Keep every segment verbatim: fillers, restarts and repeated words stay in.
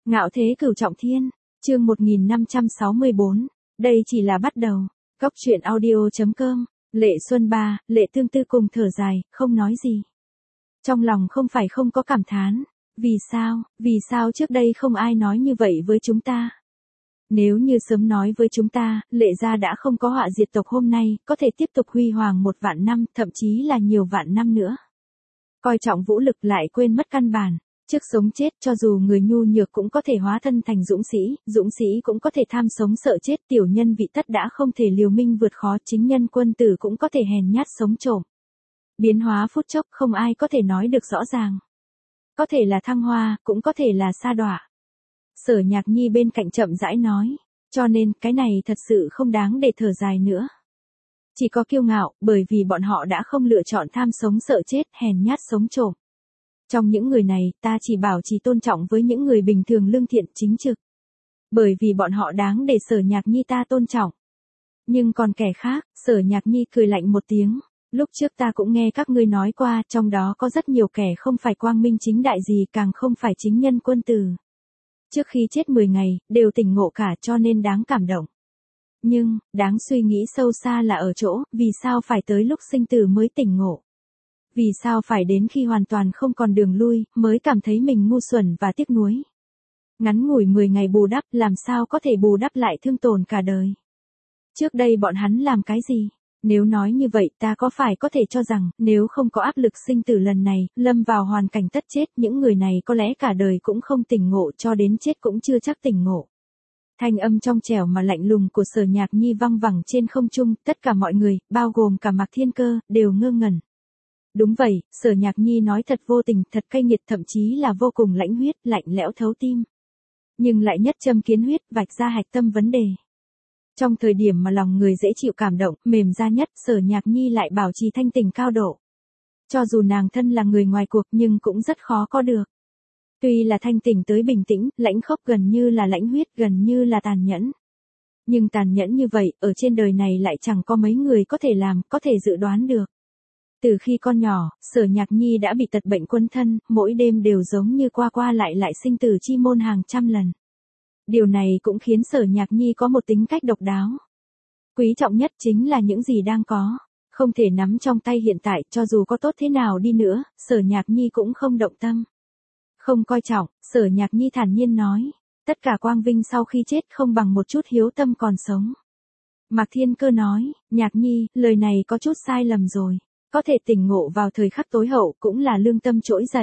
Ngạo thế cửu trọng thiên, chương một nghìn năm trăm sáu mươi bốn, đây chỉ là bắt đầu. Góc truyện audio.com, Lệ Xuân Ba, Lệ Tương Tư cùng thở dài, không nói gì. Trong lòng không phải không có cảm thán, vì sao, vì sao trước đây không ai nói như vậy với chúng ta? Nếu như sớm nói với chúng ta, Lệ gia đã không có họa diệt tộc hôm nay, có thể tiếp tục huy hoàng một vạn năm, thậm chí là nhiều vạn năm nữa. Coi trọng vũ lực lại quên mất căn bản. Trước sống chết cho dù người nhu nhược cũng có thể hóa thân thành dũng sĩ, dũng sĩ cũng có thể tham sống sợ chết, tiểu nhân vị tất đã không thể liều minh vượt khó, chính nhân quân tử cũng có thể hèn nhát sống trộm. Biến hóa phút chốc không ai có thể nói được rõ ràng. Có thể là thăng hoa, cũng có thể là sa đọa. Sở Nhạc Nhi bên cạnh chậm rãi nói, cho nên cái này thật sự không đáng để thở dài nữa. Chỉ có kiêu ngạo, bởi vì bọn họ đã không lựa chọn tham sống sợ chết, hèn nhát sống trộm. Trong những người này, ta chỉ bảo trì tôn trọng với những người bình thường lương thiện chính trực. Bởi vì bọn họ đáng để Sở Nhạc Nhi ta tôn trọng. Nhưng còn kẻ khác, Sở Nhạc Nhi cười lạnh một tiếng. Lúc trước ta cũng nghe các ngươi nói qua, trong đó có rất nhiều kẻ không phải quang minh chính đại gì, càng không phải chính nhân quân tử. Trước khi chết mười ngày, đều tỉnh ngộ cả cho nên đáng cảm động. Nhưng, đáng suy nghĩ sâu xa là ở chỗ, vì sao phải tới lúc sinh tử mới tỉnh ngộ? Vì sao phải đến khi hoàn toàn không còn đường lui, mới cảm thấy mình ngu xuẩn và tiếc nuối? Ngắn ngủi mười ngày bù đắp, làm sao có thể bù đắp lại thương tổn cả đời? Trước đây bọn hắn làm cái gì? Nếu nói như vậy ta có phải có thể cho rằng, nếu không có áp lực sinh tử lần này, lâm vào hoàn cảnh tất chết, những người này có lẽ cả đời cũng không tỉnh ngộ, cho đến chết cũng chưa chắc tỉnh ngộ. Thanh âm trong trẻo mà lạnh lùng của Sở Nhạc Nhi văng vẳng trên không trung, tất cả mọi người, bao gồm cả Mạc Thiên Cơ, đều ngơ ngẩn. Đúng vậy, Sở Nhạc Nhi nói thật vô tình, thật cay nghiệt, thậm chí là vô cùng lãnh huyết, lạnh lẽo thấu tim. Nhưng lại nhất châm kiến huyết, vạch ra hạch tâm vấn đề. Trong thời điểm mà lòng người dễ chịu cảm động, mềm da nhất, Sở Nhạc Nhi lại bảo trì thanh tình cao độ. Cho dù nàng thân là người ngoài cuộc nhưng cũng rất khó có được. Tuy là thanh tình tới bình tĩnh, lãnh khốc gần như là lãnh huyết, gần như là tàn nhẫn. Nhưng tàn nhẫn như vậy, ở trên đời này lại chẳng có mấy người có thể làm, có thể dự đoán được. Từ khi con nhỏ, Sở Nhạc Nhi đã bị tật bệnh quân thân, mỗi đêm đều giống như qua qua lại lại sinh tử chi môn hàng trăm lần. Điều này cũng khiến Sở Nhạc Nhi có một tính cách độc đáo. Quý trọng nhất chính là những gì đang có, không thể nắm trong tay hiện tại, cho dù có tốt thế nào đi nữa, Sở Nhạc Nhi cũng không động tâm. Không coi trọng, Sở Nhạc Nhi thản nhiên nói, tất cả quang vinh sau khi chết không bằng một chút hiếu tâm còn sống. Mạc Thiên Cơ nói, Nhạc Nhi, lời này có chút sai lầm rồi. Có thể tỉnh ngộ vào thời khắc tối hậu cũng là lương tâm trỗi dậy.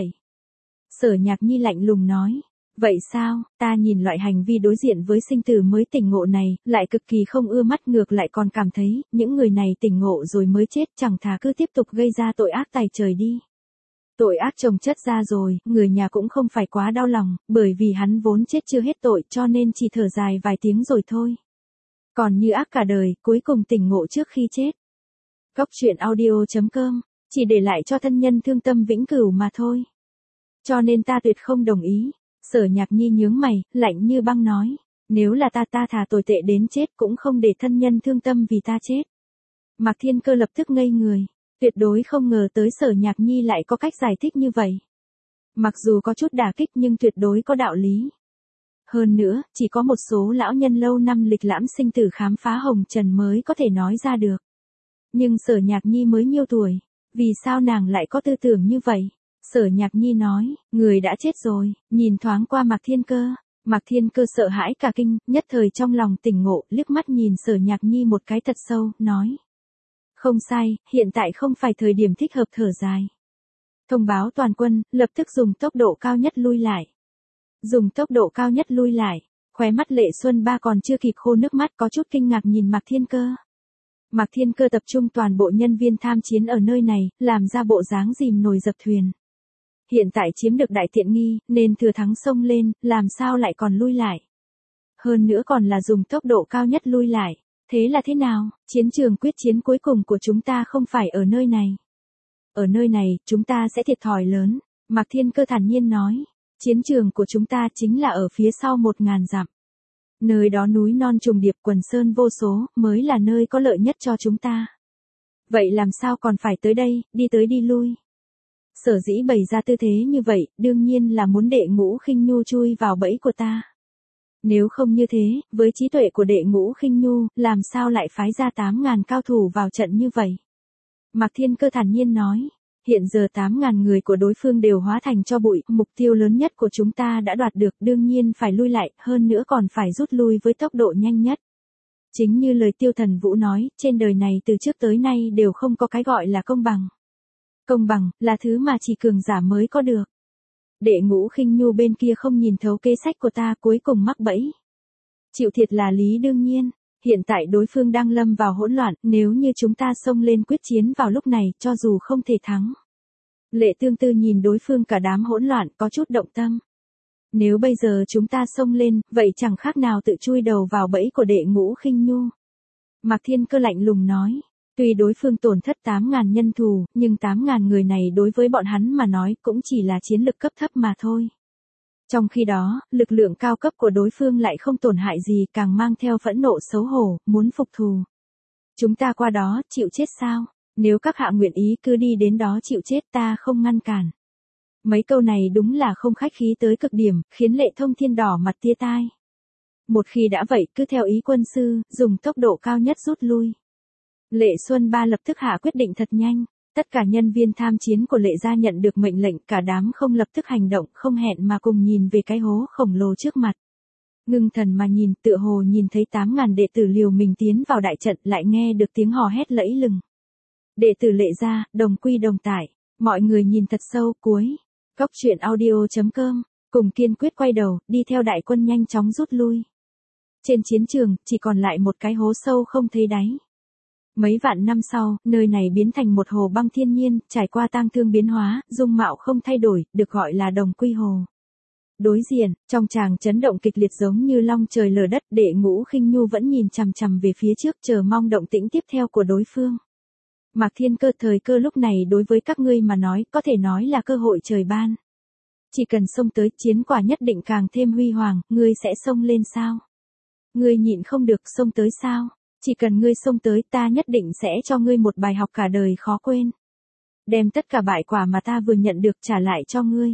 Sở Nhạc Nhi lạnh lùng nói, vậy sao, ta nhìn loại hành vi đối diện với sinh tử mới tỉnh ngộ này, lại cực kỳ không ưa mắt, ngược lại còn cảm thấy, những người này tỉnh ngộ rồi mới chết, chẳng thà cứ tiếp tục gây ra tội ác tày trời đi. Tội ác chồng chất ra rồi, người nhà cũng không phải quá đau lòng, bởi vì hắn vốn chết chưa hết tội cho nên chỉ thở dài vài tiếng rồi thôi. Còn như ác cả đời, cuối cùng tỉnh ngộ trước khi chết. Góc truyện audio.com, chỉ để lại cho thân nhân thương tâm vĩnh cửu mà thôi. Cho nên ta tuyệt không đồng ý. Sở Nhạc Nhi nhướng mày, lạnh như băng nói, nếu là ta ta thà tồi tệ đến chết cũng không để thân nhân thương tâm vì ta chết. Mạc Thiên Cơ lập tức ngây người, tuyệt đối không ngờ tới Sở Nhạc Nhi lại có cách giải thích như vậy. Mặc dù có chút đả kích nhưng tuyệt đối có đạo lý. Hơn nữa, chỉ có một số lão nhân lâu năm lịch lãm sinh tử khám phá hồng trần mới có thể nói ra được. Nhưng Sở Nhạc Nhi mới nhiêu tuổi, vì sao nàng lại có tư tưởng như vậy? Sở Nhạc Nhi nói, người đã chết rồi, nhìn thoáng qua Mạc Thiên Cơ. Mạc Thiên Cơ sợ hãi cả kinh, nhất thời trong lòng tỉnh ngộ, liếc mắt nhìn Sở Nhạc Nhi một cái thật sâu, nói. Không sai, hiện tại không phải thời điểm thích hợp thở dài. Thông báo toàn quân, lập tức dùng tốc độ cao nhất lui lại. Dùng tốc độ cao nhất lui lại, khóe mắt Lệ Xuân Ba còn chưa kịp khô nước mắt có chút kinh ngạc nhìn Mạc Thiên Cơ. Mạc Thiên Cơ tập trung toàn bộ nhân viên tham chiến ở nơi này, làm ra bộ dáng dìm nồi dập thuyền. Hiện tại chiếm được đại tiện nghi, nên thừa thắng xông lên, làm sao lại còn lui lại. Hơn nữa còn là dùng tốc độ cao nhất lui lại. Thế là thế nào, chiến trường quyết chiến cuối cùng của chúng ta không phải ở nơi này. Ở nơi này, chúng ta sẽ thiệt thòi lớn. Mạc Thiên Cơ thản nhiên nói, chiến trường của chúng ta chính là ở phía sau một ngàn dặm. Nơi đó núi non trùng điệp, quần sơn vô số, mới là nơi có lợi nhất cho chúng ta. Vậy làm sao còn phải tới đây, đi tới đi lui. Sở dĩ bày ra tư thế như vậy, đương nhiên là muốn Đệ Ngũ Khinh Nhu chui vào bẫy của ta. Nếu không như thế, với trí tuệ của Đệ Ngũ Khinh Nhu, làm sao lại phái ra tám ngàn cao thủ vào trận như vậy? Mạc Thiên Cơ thản nhiên nói, hiện giờ tám ngàn người của đối phương đều hóa thành tro bụi, mục tiêu lớn nhất của chúng ta đã đoạt được, đương nhiên phải lui lại, hơn nữa còn phải rút lui với tốc độ nhanh nhất. Chính như lời Tiêu Thần Vũ nói, trên đời này từ trước tới nay đều không có cái gọi là công bằng. Công bằng, là thứ mà chỉ cường giả mới có được. Đệ Ngũ Khinh Nhu bên kia không nhìn thấu kế sách của ta, cuối cùng mắc bẫy. Chịu thiệt là lý đương nhiên, hiện tại đối phương đang lâm vào hỗn loạn, nếu như chúng ta xông lên quyết chiến vào lúc này, cho dù không thể thắng. Lệ Tương Tư nhìn đối phương cả đám hỗn loạn, có chút động tâm. Nếu bây giờ chúng ta xông lên, vậy chẳng khác nào tự chui đầu vào bẫy của Đệ Ngũ Khinh Nhu. Mạc Thiên Cơ lạnh lùng nói, tuy đối phương tổn thất tám ngàn nhân thù, nhưng tám ngàn người này đối với bọn hắn mà nói cũng chỉ là chiến lực cấp thấp mà thôi. Trong khi đó, lực lượng cao cấp của đối phương lại không tổn hại gì, càng mang theo phẫn nộ xấu hổ, muốn phục thù. Chúng ta qua đó, chịu chết sao? Nếu các hạ nguyện ý cứ đi đến đó chịu chết, ta không ngăn cản. Mấy câu này đúng là không khách khí tới cực điểm, khiến Lệ Thông Thiên đỏ mặt tia tai. Một khi đã vậy, cứ theo ý quân sư, dùng tốc độ cao nhất rút lui. Lệ Xuân Ba lập tức hạ quyết định thật nhanh. Tất cả nhân viên tham chiến của Lệ gia nhận được mệnh lệnh, cả đám không lập tức hành động, không hẹn mà cùng nhìn về cái hố khổng lồ trước mặt. Ngưng thần mà nhìn, tựa hồ nhìn thấy tám ngàn đệ tử liều mình tiến vào đại trận, lại nghe được tiếng hò hét lẫy lừng. Đệ tử Lệ gia, đồng quy đồng tải. Mọi người nhìn thật sâu, cuối. Cốc truyện audio chấm com, cùng kiên quyết quay đầu, đi theo đại quân nhanh chóng rút lui. Trên chiến trường, chỉ còn lại một cái hố sâu không thấy đáy. Mấy vạn năm sau, nơi này biến thành một hồ băng thiên nhiên, trải qua tang thương biến hóa, dung mạo không thay đổi, được gọi là Đồng Quy Hồ. Đối diện, trong tràng chấn động kịch liệt giống như long trời lở đất, Đệ Ngũ Khinh Nhu vẫn nhìn chằm chằm về phía trước, chờ mong động tĩnh tiếp theo của đối phương. Mạc Thiên Cơ, thời cơ lúc này đối với các ngươi mà nói, có thể nói là cơ hội trời ban. Chỉ cần xông tới, chiến quả nhất định càng thêm huy hoàng, ngươi sẽ xông lên sao? Ngươi nhịn không được xông tới sao? Chỉ cần ngươi xông tới, ta nhất định sẽ cho ngươi một bài học cả đời khó quên. Đem tất cả bại quả mà ta vừa nhận được trả lại cho ngươi.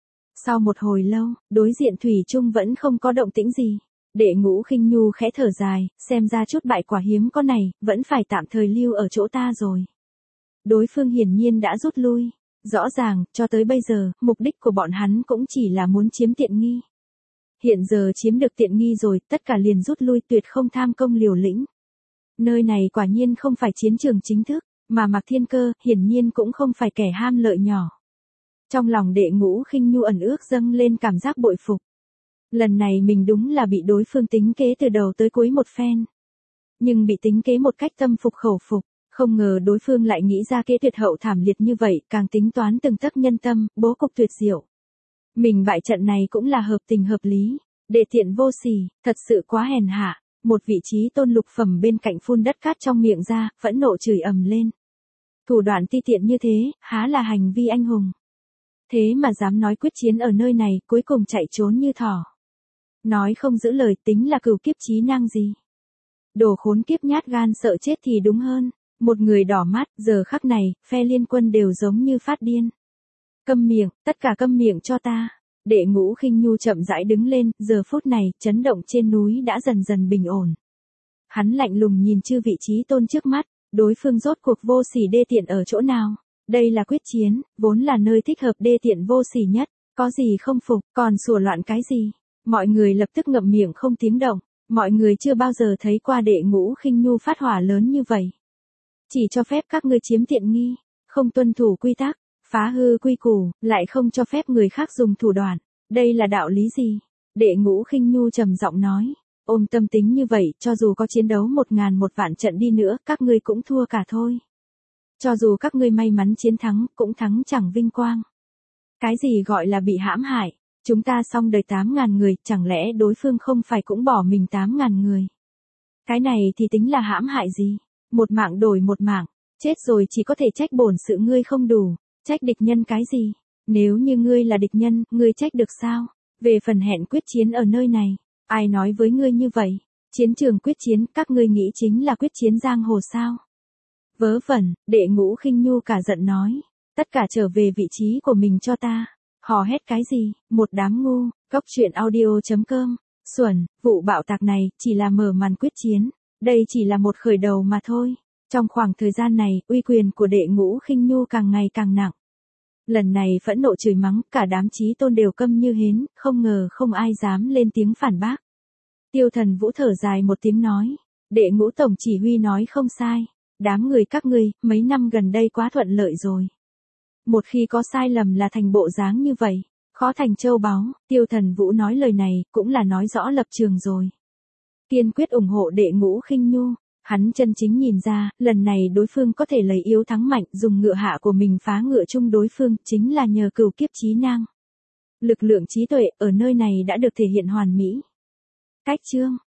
Sau một hồi lâu, đối diện thủy chung vẫn không có động tĩnh gì. Đệ Ngũ Khinh Nhu khẽ thở dài, xem ra chút bại quả hiếm có này, vẫn phải tạm thời lưu ở chỗ ta rồi. Đối phương hiển nhiên đã rút lui. Rõ ràng, cho tới bây giờ, mục đích của bọn hắn cũng chỉ là muốn chiếm tiện nghi. Hiện giờ chiếm được tiện nghi rồi, tất cả liền rút lui, tuyệt không tham công liều lĩnh. Nơi này quả nhiên không phải chiến trường chính thức, mà Mạc Thiên Cơ, hiển nhiên cũng không phải kẻ ham lợi nhỏ. Trong lòng Đệ Ngũ Khinh Nhu ẩn ước dâng lên cảm giác bội phục. Lần này mình đúng là bị đối phương tính kế từ đầu tới cuối một phen. Nhưng bị tính kế một cách tâm phục khẩu phục, không ngờ đối phương lại nghĩ ra kế tuyệt hậu thảm liệt như vậy, càng tính toán từng tấc nhân tâm, bố cục tuyệt diệu. Mình bại trận này cũng là hợp tình hợp lý, Đệ tiện vô sỉ, thật sự quá hèn hạ. Một vị trí tôn lục phẩm bên cạnh phun đất cát trong miệng ra, phẫn nộ chửi ầm lên. Thủ đoạn ti tiện như thế, há là hành vi anh hùng. Thế mà dám nói quyết chiến ở nơi này, cuối cùng chạy trốn như thỏ. Nói không giữ lời, tính là cửu kiếp chí năng gì. Đồ khốn kiếp nhát gan sợ chết thì đúng hơn. Một người đỏ mắt, giờ khắc này, phe liên quân đều giống như phát điên. Câm miệng, tất cả câm miệng cho ta. Đệ Ngũ Khinh Nhu chậm rãi đứng lên, giờ phút này, chấn động trên núi đã dần dần bình ổn. Hắn lạnh lùng nhìn chư vị trí tôn trước mắt, đối phương rốt cuộc vô sỉ đê tiện ở chỗ nào. Đây là quyết chiến, vốn là nơi thích hợp đê tiện vô sỉ nhất, có gì không phục, còn sủa loạn cái gì. Mọi người lập tức ngậm miệng không tiếng động, mọi người chưa bao giờ thấy qua Đệ Ngũ Khinh Nhu phát hỏa lớn như vậy. Chỉ cho phép các ngươi chiếm tiện nghi, không tuân thủ quy tắc. Phá hư quy củ, lại không cho phép người khác dùng thủ đoạn. Đây là đạo lý gì? Đệ Ngũ Khinh Nhu trầm giọng nói. Ôm tâm tính như vậy, cho dù có chiến đấu một ngàn một vạn trận đi nữa, các ngươi cũng thua cả thôi. Cho dù các ngươi may mắn chiến thắng, cũng thắng chẳng vinh quang. Cái gì gọi là bị hãm hại? Chúng ta xong đời tám ngàn người, chẳng lẽ đối phương không phải cũng bỏ mình tám ngàn người? Cái này thì tính là hãm hại gì? Một mạng đổi một mạng, chết rồi chỉ có thể trách bổn sự ngươi không đủ. Trách địch nhân cái gì? Nếu như ngươi là địch nhân, ngươi trách được sao? Về phần hẹn quyết chiến ở nơi này, ai nói với ngươi như vậy? Chiến trường quyết chiến, các ngươi nghĩ chính là quyết chiến giang hồ sao? Vớ vẩn, Đệ Ngũ Khinh Nhu cả giận nói. Tất cả trở về vị trí của mình cho ta. Hò hét cái gì, một đám ngu. Góc truyện audio chấm com. Xuẩn, vụ bạo tạc này chỉ là mở màn quyết chiến. Đây chỉ là một khởi đầu mà thôi. Trong khoảng thời gian này, uy quyền của Đệ Ngũ Khinh Nhu càng ngày càng nặng. Lần này phẫn nộ chửi mắng, cả đám chí tôn đều câm như hến, không ngờ không ai dám lên tiếng phản bác. Tiêu Thần Vũ thở dài một tiếng nói, Đệ Ngũ tổng chỉ huy nói không sai, đám người các ngươi, mấy năm gần đây quá thuận lợi rồi. Một khi có sai lầm là thành bộ dáng như vậy, khó thành châu báu. Tiêu Thần Vũ nói lời này cũng là nói rõ lập trường rồi. Kiên quyết ủng hộ Đệ Ngũ Khinh Nhu. Hắn chân chính nhìn ra, lần này đối phương có thể lấy yếu thắng mạnh, dùng ngựa hạ của mình phá ngựa chung đối phương, chính là nhờ cửu kiếp chí năng. Lực lượng trí tuệ ở nơi này đã được thể hiện hoàn mỹ. Cách chương